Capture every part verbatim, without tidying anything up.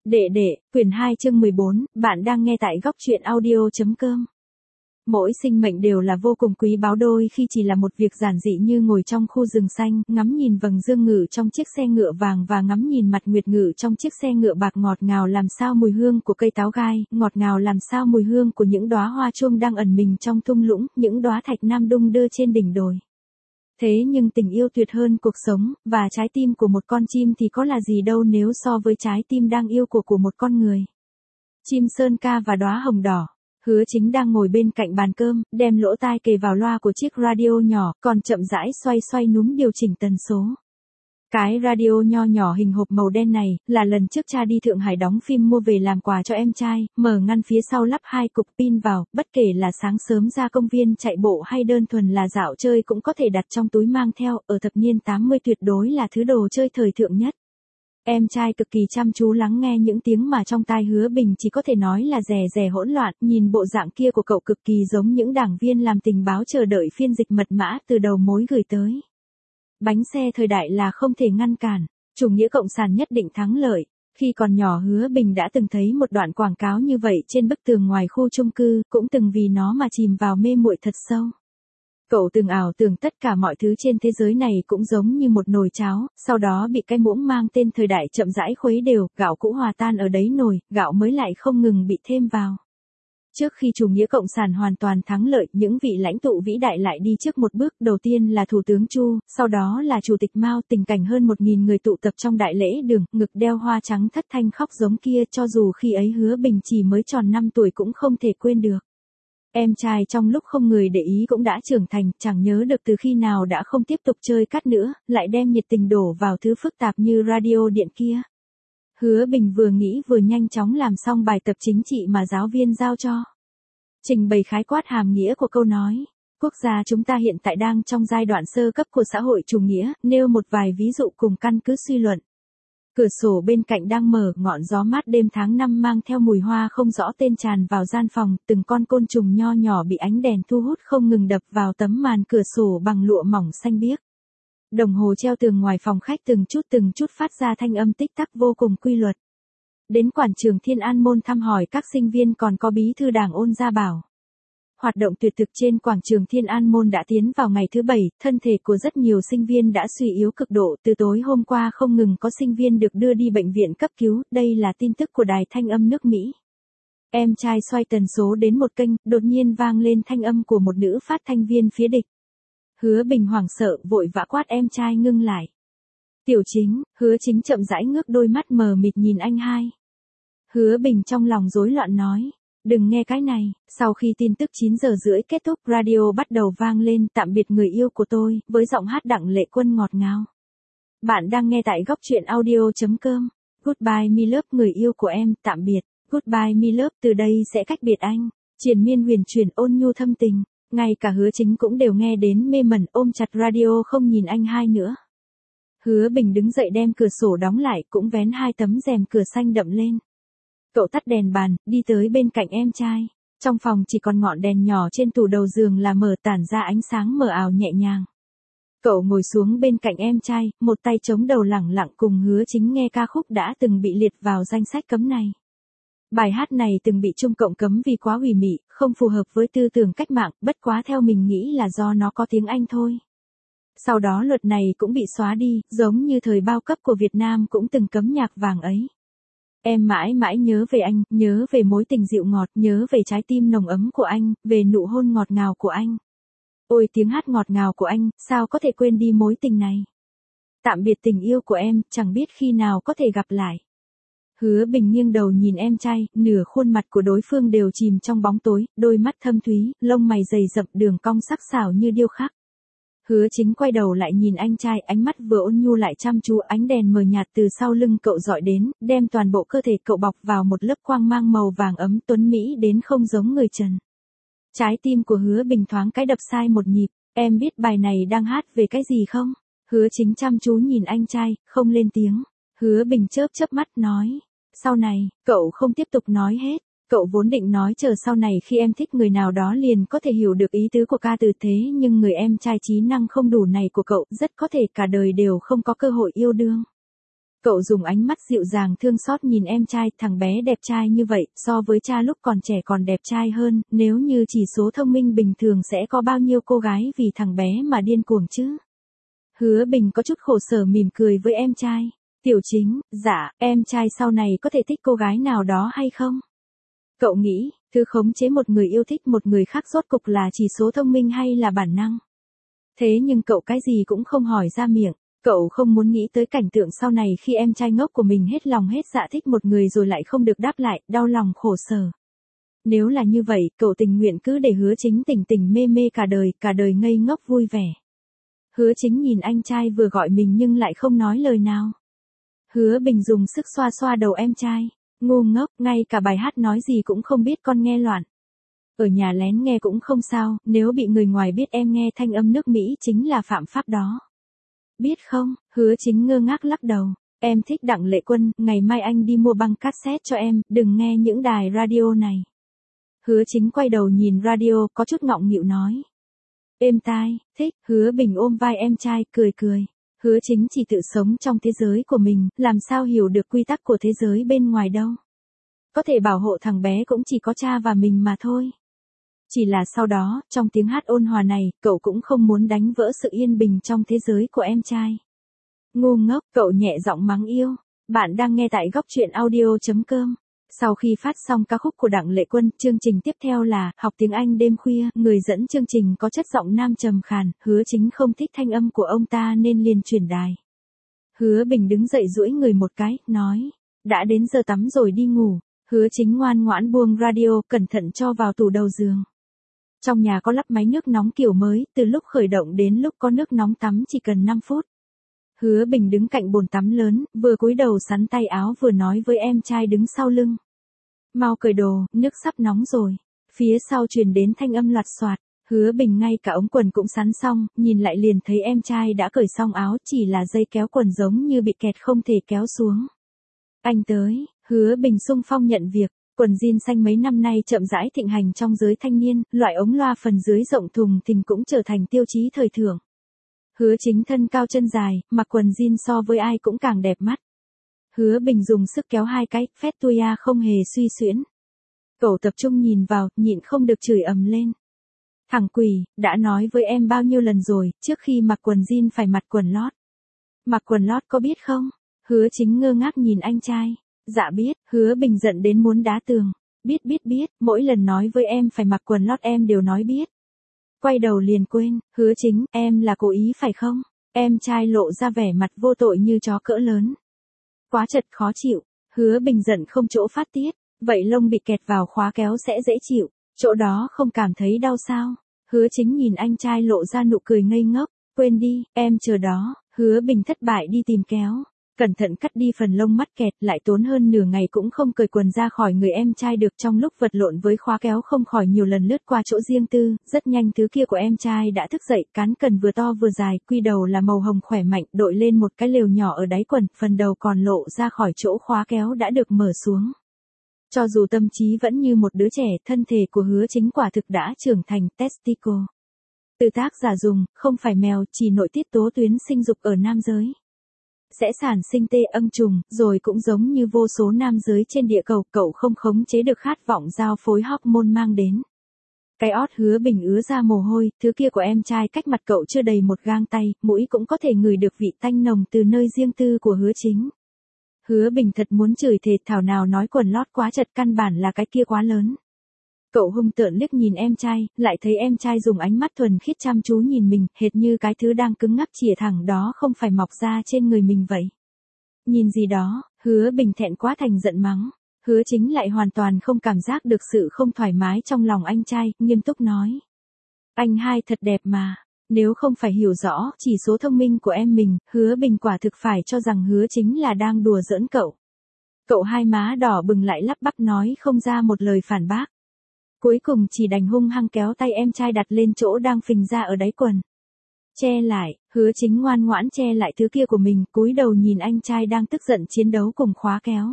Đệ đệ, quyển hai chương mười bốn, bạn đang nghe tại góc truyện audio chấm com. Mỗi sinh mệnh đều là vô cùng quý báu, đôi khi chỉ là một việc giản dị như ngồi trong khu rừng xanh, ngắm nhìn vầng dương ngự trong chiếc xe ngựa vàng và ngắm nhìn mặt nguyệt ngự trong chiếc xe ngựa bạc, ngọt ngào làm sao mùi hương của cây táo gai, ngọt ngào làm sao mùi hương của những đóa hoa chuông đang ẩn mình trong thung lũng, những đóa thạch nam đung đưa trên đỉnh đồi. Thế nhưng tình yêu tuyệt hơn cuộc sống, và trái tim của một con chim thì có là gì đâu nếu so với trái tim đang yêu của của một con người. Chim sơn ca và đóa hồng đỏ. Hứa Chính đang ngồi bên cạnh bàn cơm, đem lỗ tai kề vào loa của chiếc radio nhỏ, còn chậm rãi xoay xoay núm điều chỉnh tần số. Cái radio nho nhỏ hình hộp màu đen này, là lần trước cha đi Thượng Hải đóng phim mua về làm quà cho em trai, mở ngăn phía sau lắp hai cục pin vào, bất kể là sáng sớm ra công viên chạy bộ hay đơn thuần là dạo chơi cũng có thể đặt trong túi mang theo, ở thập niên tám mươi tuyệt đối là thứ đồ chơi thời thượng nhất. Em trai cực kỳ chăm chú lắng nghe những tiếng mà trong tai Hứa Bình chỉ có thể nói là rè rè hỗn loạn, nhìn bộ dạng kia của cậu cực kỳ giống những đảng viên làm tình báo chờ đợi phiên dịch mật mã từ đầu mối gửi tới. Bánh xe thời đại là không thể ngăn cản, chủ nghĩa cộng sản nhất định thắng lợi. Khi còn nhỏ Hứa Bình đã từng thấy một đoạn quảng cáo như vậy trên bức tường ngoài khu chung cư, cũng từng vì nó mà chìm vào mê muội thật sâu. Cậu từng ảo tưởng tất cả mọi thứ trên thế giới này cũng giống như một nồi cháo, sau đó bị cái muỗng mang tên thời đại chậm rãi khuấy đều, gạo cũ hòa tan ở đáy nồi, gạo mới lại không ngừng bị thêm vào. Trước khi chủ nghĩa cộng sản hoàn toàn thắng lợi, những vị lãnh tụ vĩ đại lại đi trước một bước, đầu tiên là Thủ tướng Chu, sau đó là Chủ tịch Mao, tình cảnh hơn một nghìn người tụ tập trong đại lễ đường, ngực đeo hoa trắng thất thanh khóc giống kia, cho dù khi ấy Hứa Bình chỉ mới tròn năm tuổi cũng không thể quên được. Em trai trong lúc không người để ý cũng đã trưởng thành, chẳng nhớ được từ khi nào đã không tiếp tục chơi cát nữa, lại đem nhiệt tình đổ vào thứ phức tạp như radio điện kia. Hứa Bình vừa nghĩ vừa nhanh chóng làm xong bài tập chính trị mà giáo viên giao cho. Trình bày khái quát hàm nghĩa của câu nói. Quốc gia chúng ta hiện tại đang trong giai đoạn sơ cấp của xã hội chủ nghĩa, nêu một vài ví dụ cùng căn cứ suy luận. Cửa sổ bên cạnh đang mở, ngọn gió mát đêm tháng năm mang theo mùi hoa không rõ tên tràn vào gian phòng, từng con côn trùng nho nhỏ bị ánh đèn thu hút không ngừng đập vào tấm màn cửa sổ bằng lụa mỏng xanh biếc. Đồng hồ treo tường ngoài phòng khách từng chút từng chút phát ra thanh âm tích tắc vô cùng quy luật. Đến quảng trường Thiên An Môn thăm hỏi các sinh viên, còn có bí thư đảng Ôn Gia Bảo. Hoạt động tuyệt thực trên quảng trường Thiên An Môn đã tiến vào ngày thứ bảy, thân thể của rất nhiều sinh viên đã suy yếu cực độ, từ tối hôm qua không ngừng có sinh viên được đưa đi bệnh viện cấp cứu, đây là tin tức của đài thanh âm nước Mỹ. Em trai xoay tần số đến một kênh, đột nhiên vang lên thanh âm của một nữ phát thanh viên phía địch. Hứa Bình hoảng sợ, vội vã quát em trai ngưng lại. Tiểu Chính, Hứa Chính chậm rãi ngước đôi mắt mờ mịt nhìn anh hai. Hứa Bình trong lòng rối loạn nói. Đừng nghe cái này. Sau khi tin tức chín giờ rưỡi kết thúc, radio bắt đầu vang lên tạm biệt người yêu của tôi, với giọng hát Đặng Lệ Quân ngọt ngào. Bạn đang nghe tại góc truyện audio chấm com. Goodbye me love, người yêu của em, tạm biệt. Goodbye me love, từ đây sẽ cách biệt anh. Triền miên huyền chuyển ôn nhu thâm tình. Ngay cả Hứa Chính cũng đều nghe đến mê mẩn, ôm chặt radio không nhìn anh hai nữa. Hứa Bình đứng dậy đem cửa sổ đóng lại, cũng vén hai tấm rèm cửa xanh đậm lên. Cậu tắt đèn bàn, đi tới bên cạnh em trai. Trong phòng chỉ còn ngọn đèn nhỏ trên tủ đầu giường là mở, tản ra ánh sáng mờ ảo nhẹ nhàng. Cậu ngồi xuống bên cạnh em trai, một tay chống đầu lẳng lặng cùng Hứa Chính nghe ca khúc đã từng bị liệt vào danh sách cấm này. Bài hát này từng bị Trung Cộng cấm vì quá ủy mị, không phù hợp với tư tưởng cách mạng, bất quá theo mình nghĩ là do nó có tiếng Anh thôi. Sau đó luật này cũng bị xóa đi, giống như thời bao cấp của Việt Nam cũng từng cấm nhạc vàng ấy. Em mãi mãi nhớ về anh, nhớ về mối tình dịu ngọt, nhớ về trái tim nồng ấm của anh, về nụ hôn ngọt ngào của anh. Ôi tiếng hát ngọt ngào của anh, sao có thể quên đi mối tình này. Tạm biệt tình yêu của em, chẳng biết khi nào có thể gặp lại. Hứa Bình nghiêng đầu nhìn em trai, nửa khuôn mặt của đối phương đều chìm trong bóng tối, đôi mắt thâm thúy, lông mày dày rậm, đường cong sắc sảo như điêu khắc. Hứa Chính quay đầu lại nhìn anh trai, ánh mắt vừa ôn nhu lại chăm chú, ánh đèn mờ nhạt từ sau lưng cậu dọi đến, đem toàn bộ cơ thể cậu bọc vào một lớp quang mang màu vàng ấm, tuấn mỹ đến không giống người trần. Trái tim của Hứa Bình thoáng cái đập sai một nhịp. Em biết bài này đang hát về cái gì không? Hứa Chính chăm chú nhìn anh trai, không lên tiếng. Hứa Bình chớp chớp mắt nói. Sau này, cậu không tiếp tục nói hết. Cậu vốn định nói chờ sau này khi em thích người nào đó liền có thể hiểu được ý tứ của ca từ, thế nhưng người em trai trí năng không đủ này của cậu rất có thể cả đời đều không có cơ hội yêu đương. Cậu dùng ánh mắt dịu dàng thương xót nhìn em trai, thằng bé đẹp trai như vậy, so với cha lúc còn trẻ còn đẹp trai hơn, nếu như chỉ số thông minh bình thường sẽ có bao nhiêu cô gái vì thằng bé mà điên cuồng chứ. Hứa Bình có chút khổ sở mỉm cười với em trai. Tiểu Chính, dạ, em trai sau này có thể thích cô gái nào đó hay không? Cậu nghĩ, thứ khống chế một người yêu thích một người khác rốt cục là chỉ số thông minh hay là bản năng? Thế nhưng cậu cái gì cũng không hỏi ra miệng. Cậu không muốn nghĩ tới cảnh tượng sau này khi em trai ngốc của mình hết lòng hết dạ thích một người rồi lại không được đáp lại, đau lòng khổ sở. Nếu là như vậy, cậu tình nguyện cứ để Hứa Chính tỉnh tỉnh mê mê cả đời, cả đời ngây ngốc vui vẻ. Hứa Chính nhìn anh trai vừa gọi mình nhưng lại không nói lời nào. Hứa Bình dùng sức xoa xoa đầu em trai. Ngu ngốc, ngay cả bài hát nói gì cũng không biết con nghe loạn. Ở nhà lén nghe cũng không sao, nếu bị người ngoài biết em nghe thanh âm nước Mỹ chính là phạm pháp đó. Biết không, Hứa Chính ngơ ngác lắc đầu. Em thích Đặng Lệ Quân, ngày mai anh đi mua băng cassette cho em, đừng nghe những đài radio này. Hứa Chính quay đầu nhìn radio, có chút ngọng nghịu nói. Êm tai, thích, Hứa Bình ôm vai em trai, cười cười. Hứa Chính chỉ tự sống trong thế giới của mình, làm sao hiểu được quy tắc của thế giới bên ngoài đâu. Có thể bảo hộ thằng bé cũng chỉ có cha và mình mà thôi. Chỉ là sau đó, trong tiếng hát ôn hòa này, cậu cũng không muốn đánh vỡ sự yên bình trong thế giới của em trai. Ngu ngốc, cậu nhẹ giọng mắng yêu. Bạn đang nghe tại góc truyện audio chấm com. Sau khi phát xong ca khúc của Đặng Lệ Quân, chương trình tiếp theo là Học tiếng Anh đêm khuya, người dẫn chương trình có chất giọng nam trầm khàn, Hứa Chính không thích thanh âm của ông ta nên liền chuyển đài. Hứa Bình đứng dậy duỗi người một cái, nói, đã đến giờ tắm rồi đi ngủ. Hứa Chính ngoan ngoãn buông radio, cẩn thận cho vào tủ đầu giường. Trong nhà có lắp máy nước nóng kiểu mới, từ lúc khởi động đến lúc có nước nóng tắm chỉ cần năm phút. Hứa Bình đứng cạnh bồn tắm lớn, vừa cúi đầu sắn tay áo vừa nói với em trai đứng sau lưng. Mau cởi đồ, nước sắp nóng rồi. Phía sau truyền đến thanh âm loạt soạt. Hứa Bình ngay cả ống quần cũng sắn xong, nhìn lại liền thấy em trai đã cởi xong áo, chỉ là dây kéo quần giống như bị kẹt không thể kéo xuống. Anh tới, Hứa Bình xung phong nhận việc. Quần jean xanh mấy năm nay chậm rãi thịnh hành trong giới thanh niên, loại ống loa phần dưới rộng thùng thình cũng trở thành tiêu chí thời thượng. Hứa Chính thân cao chân dài, mặc quần jean so với ai cũng càng đẹp mắt. Hứa Bình dùng sức kéo hai cái, phét tuya không hề suy xuyễn. Cậu tập trung nhìn vào, nhịn không được chửi ầm lên. Thằng quỷ, đã nói với em bao nhiêu lần rồi, trước khi mặc quần jean phải mặc quần lót. Mặc quần lót có biết không? Hứa Chính ngơ ngác nhìn anh trai. Dạ biết, Hứa Bình giận đến muốn đá tường. Biết biết biết, mỗi lần nói với em phải mặc quần lót em đều nói biết. Quay đầu liền quên, Hứa Chính, em là cố ý phải không? Em trai lộ ra vẻ mặt vô tội như chó cỡ lớn. Quá chật khó chịu, Hứa Bình giận không chỗ phát tiết, vậy lông bị kẹt vào khóa kéo sẽ dễ chịu, chỗ đó không cảm thấy đau sao? Hứa Chính nhìn anh trai lộ ra nụ cười ngây ngốc, quên đi, em chờ đó. Hứa Bình thất bại đi tìm kéo, cẩn thận cắt đi phần lông mắt kẹt, lại tốn hơn nửa ngày cũng không cởi quần ra khỏi người em trai được. Trong lúc vật lộn với khóa kéo không khỏi nhiều lần lướt qua chỗ riêng tư, rất nhanh thứ kia của em trai đã thức dậy, cán cần vừa to vừa dài, quy đầu là màu hồng khỏe mạnh, đội lên một cái lều nhỏ ở đáy quần, phần đầu còn lộ ra khỏi chỗ khóa kéo đã được mở xuống. Cho dù tâm trí vẫn như một đứa trẻ, thân thể của Hứa Chính quả thực đã trưởng thành. Testicle. Từ tác giả dùng, không phải mèo, chỉ nội tiết tố tuyến sinh dục ở nam giới. Sẽ sản sinh tê âm trùng, rồi cũng giống như vô số nam giới trên địa cầu, cậu không khống chế được khát vọng giao phối hormone mang đến. Cái ót Hứa Bình ứa ra mồ hôi, thứ kia của em trai cách mặt cậu chưa đầy một gang tay, mũi cũng có thể ngửi được vị tanh nồng từ nơi riêng tư của Hứa Chính. Hứa Bình thật muốn chửi thề, thảo nào nói quần lót quá chật, căn bản là cái kia quá lớn. Cậu hung tợn liếc nhìn em trai, lại thấy em trai dùng ánh mắt thuần khiết chăm chú nhìn mình, hệt như cái thứ đang cứng ngắc chìa thẳng đó không phải mọc ra trên người mình vậy. Nhìn gì đó, Hứa Bình thẹn quá thành giận mắng. Hứa Chính lại hoàn toàn không cảm giác được sự không thoải mái trong lòng anh trai, nghiêm túc nói. Anh hai thật đẹp mà. Nếu không phải hiểu rõ chỉ số thông minh của em mình, Hứa Bình quả thực phải cho rằng Hứa Chính là đang đùa giỡn cậu. Cậu hai má đỏ bừng lại lắp bắp nói không ra một lời phản bác. Cuối cùng chỉ đành hung hăng kéo tay em trai đặt lên chỗ đang phình ra ở đáy quần. Che lại, Hứa Chính ngoan ngoãn che lại thứ kia của mình, cúi đầu nhìn anh trai đang tức giận chiến đấu cùng khóa kéo.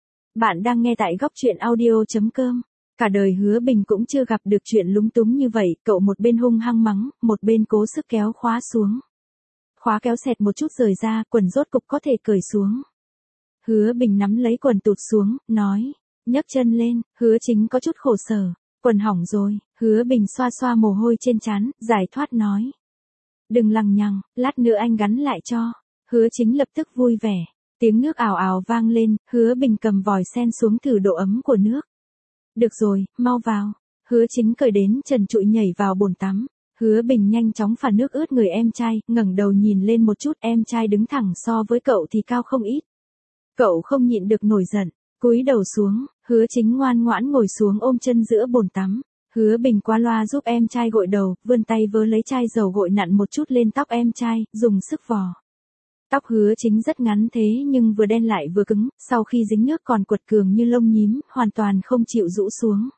Bạn đang nghe tại góc truyện audio chấm com. Cả đời Hứa Bình cũng chưa gặp được chuyện lúng túng như vậy, cậu một bên hung hăng mắng, một bên cố sức kéo khóa xuống. Khóa kéo xẹt một chút rời ra, quần rốt cục có thể cởi xuống. Hứa Bình nắm lấy quần tụt xuống, nói, nhấc chân lên. Hứa Chính có chút khổ sở, quần hỏng rồi. Hứa Bình xoa xoa mồ hôi trên trán, giải thoát nói, đừng lằng nhằng, lát nữa anh gắn lại cho. Hứa Chính lập tức vui vẻ. Tiếng nước ào ào vang lên, Hứa Bình cầm vòi sen xuống thử độ ấm của nước. Được rồi, mau vào. Hứa Chính cởi đến trần trụi nhảy vào bồn tắm. Hứa Bình nhanh chóng phả nước ướt người em trai, ngẩng đầu nhìn lên một chút, em trai đứng thẳng so với cậu thì cao không ít. Cậu không nhịn được nổi giận, cúi đầu xuống. Hứa Chính ngoan ngoãn ngồi xuống ôm chân giữa bồn tắm. Hứa Bình qua loa giúp em trai gội đầu, vươn tay vớ lấy chai dầu gội nặn một chút lên tóc em trai, dùng sức vò. Tóc Hứa Chính rất ngắn thế nhưng vừa đen lại vừa cứng, sau khi dính nước còn quật cường như lông nhím, hoàn toàn không chịu rũ xuống.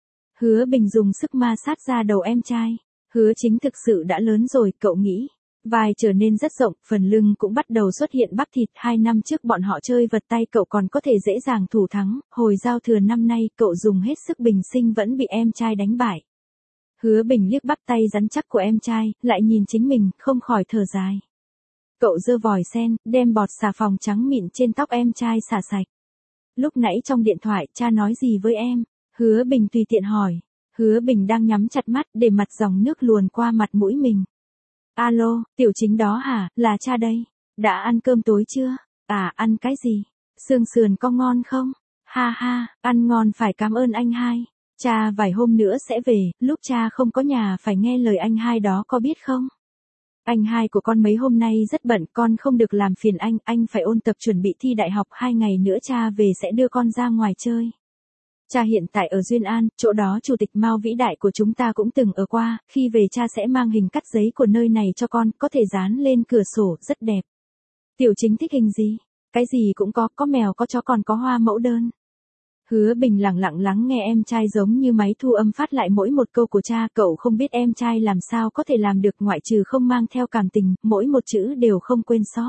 Hứa Bình dùng sức ma sát ra đầu em trai. Hứa Chính thực sự đã lớn rồi, cậu nghĩ. Vai trở nên rất rộng, phần lưng cũng bắt đầu xuất hiện bắp thịt. Hai năm trước bọn họ chơi vật tay cậu còn có thể dễ dàng thủ thắng, hồi giao thừa năm nay cậu dùng hết sức bình sinh vẫn bị em trai đánh bại. Hứa Bình liếc bắp tay rắn chắc của em trai, lại nhìn chính mình, không khỏi thở dài. Cậu giơ vòi sen, đem bọt xà phòng trắng mịn trên tóc em trai xả sạch. Lúc nãy trong điện thoại, cha nói gì với em? Hứa Bình tùy tiện hỏi. Hứa Bình đang nhắm chặt mắt, để mặt dòng nước luồn qua mặt mũi mình. Alo, Tiểu Chính đó hả, là cha đây. Đã ăn cơm tối chưa? À, ăn cái gì? Xương sườn có ngon không? Ha ha, ăn ngon phải cảm ơn anh hai. Cha vài hôm nữa sẽ về, lúc cha không có nhà phải nghe lời anh hai đó có biết không? Anh hai của con mấy hôm nay rất bận, con không được làm phiền anh, anh phải ôn tập chuẩn bị thi đại học, hai ngày nữa cha về sẽ đưa con ra ngoài chơi. Cha hiện tại ở Duyên An, chỗ đó chủ tịch Mao vĩ đại của chúng ta cũng từng ở qua, khi về cha sẽ mang hình cắt giấy của nơi này cho con, có thể dán lên cửa sổ, rất đẹp. Tiểu Chính thích hình gì? Cái gì cũng có, có mèo có chó còn có hoa mẫu đơn. Hứa Bình lặng lặng lắng nghe em trai giống như máy thu âm phát lại mỗi một câu của cha, cậu không biết em trai làm sao có thể làm được ngoại trừ không mang theo cảm tình, mỗi một chữ đều không quên sót.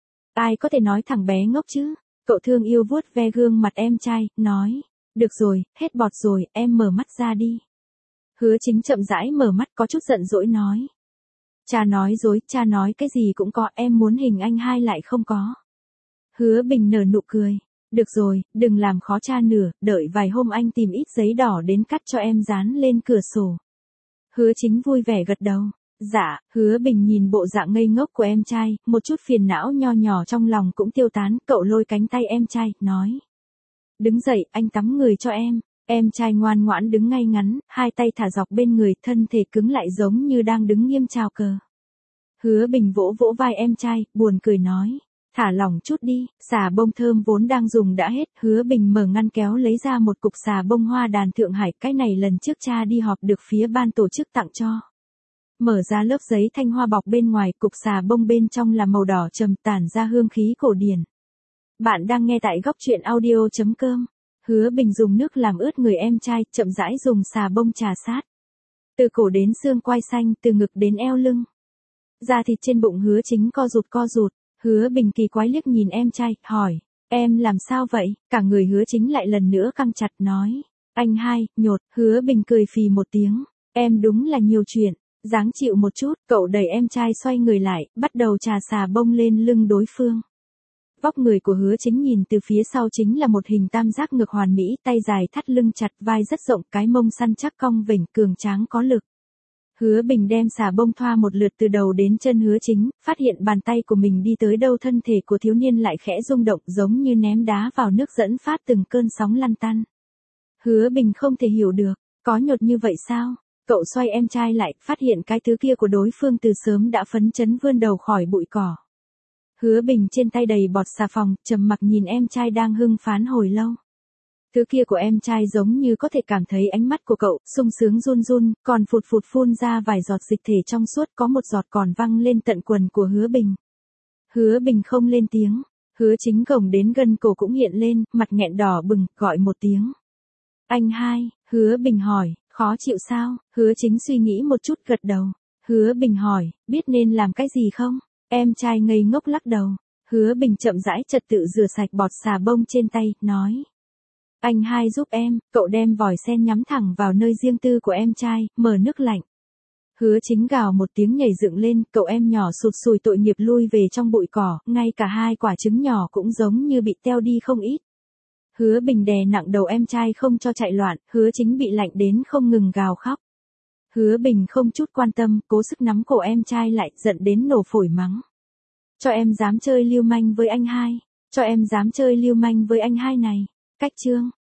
Ai có thể nói thằng bé ngốc chứ? Cậu thương yêu vuốt ve gương mặt em trai, nói, được rồi, hết bọt rồi, em mở mắt ra đi. Hứa Chính chậm rãi mở mắt có chút giận dỗi nói. Cha nói dối, cha nói cái gì cũng có, em muốn hình anh hai lại không có. Hứa Bình nở nụ cười. Được rồi, đừng làm khó cha nữa, đợi vài hôm anh tìm ít giấy đỏ đến cắt cho em dán lên cửa sổ. Hứa Chính vui vẻ gật đầu. Dạ, Hứa Bình nhìn bộ dạng ngây ngốc của em trai, một chút phiền não nho nhỏ trong lòng cũng tiêu tán, cậu lôi cánh tay em trai, nói. Đứng dậy, anh tắm người cho em. Em trai ngoan ngoãn đứng ngay ngắn, hai tay thả dọc bên người, thân thể cứng lại giống như đang đứng nghiêm chào cờ. Hứa Bình vỗ vỗ vai em trai, buồn cười nói. Thả lỏng chút đi, xà bông thơm vốn đang dùng đã hết, Hứa Bình mở ngăn kéo lấy ra một cục xà bông hoa đàn Thượng Hải, cái này lần trước cha đi họp được phía ban tổ chức tặng cho. Mở ra lớp giấy thanh hoa bọc bên ngoài, cục xà bông bên trong là màu đỏ trầm tản ra hương khí cổ điển. Bạn đang nghe tại góc truyện audio chấm com. Hứa Bình dùng nước làm ướt người em trai, chậm rãi dùng xà bông trà sát. Từ cổ đến xương quai xanh, từ ngực đến eo lưng. Da thịt trên bụng Hứa Chính co rụt co rụt. Hứa Bình kỳ quái liếc nhìn em trai, hỏi, em làm sao vậy? Cả người Hứa Chính lại lần nữa căng chặt nói, anh hai, nhột. Hứa Bình cười phì một tiếng, em đúng là nhiều chuyện, dáng chịu một chút, cậu đẩy em trai xoay người lại, bắt đầu trà xà bông lên lưng đối phương. Vóc người của Hứa Chính nhìn từ phía sau chính là một hình tam giác ngực hoàn mỹ, tay dài thắt lưng chặt, vai rất rộng, cái mông săn chắc cong vểnh, cường tráng có lực. Hứa Bình đem xà bông thoa một lượt từ đầu đến chân Hứa Chính, phát hiện bàn tay của mình đi tới đâu thân thể của thiếu niên lại khẽ rung động giống như ném đá vào nước dẫn phát từng cơn sóng lăn tăn. Hứa Bình không thể hiểu được, có nhột như vậy sao? Cậu xoay em trai lại, phát hiện cái thứ kia của đối phương từ sớm đã phấn chấn vươn đầu khỏi bụi cỏ. Hứa Bình trên tay đầy bọt xà phòng, trầm mặc nhìn em trai đang hưng phán hồi lâu. Thứ kia của em trai giống như có thể cảm thấy ánh mắt của cậu, sung sướng run run, còn phụt phụt phun ra vài giọt dịch thể trong suốt, có một giọt còn văng lên tận quần của Hứa Bình. Hứa Bình không lên tiếng, Hứa Chính gồng đến gần cổ cũng hiện lên, mặt nghẹn đỏ bừng, gọi một tiếng. Anh hai, Hứa Bình hỏi, khó chịu sao? Hứa Chính suy nghĩ một chút gật đầu. Hứa Bình hỏi, biết nên làm cái gì không? Em trai ngây ngốc lắc đầu. Hứa Bình chậm rãi trật tự rửa sạch bọt xà bông trên tay, nói. Anh hai giúp em, cậu đem vòi sen nhắm thẳng vào nơi riêng tư của em trai, mở nước lạnh. Hứa Chính gào một tiếng nhảy dựng lên, cậu em nhỏ sụt sùi tội nghiệp lui về trong bụi cỏ, ngay cả hai quả trứng nhỏ cũng giống như bị teo đi không ít. Hứa Bình đè nặng đầu em trai không cho chạy loạn, Hứa Chính bị lạnh đến không ngừng gào khóc. Hứa Bình không chút quan tâm, cố sức nắm cổ em trai lại, giận đến nổ phổi mắng. Cho em dám chơi lưu manh với anh hai, cho em dám chơi lưu manh với anh hai này. Cách chương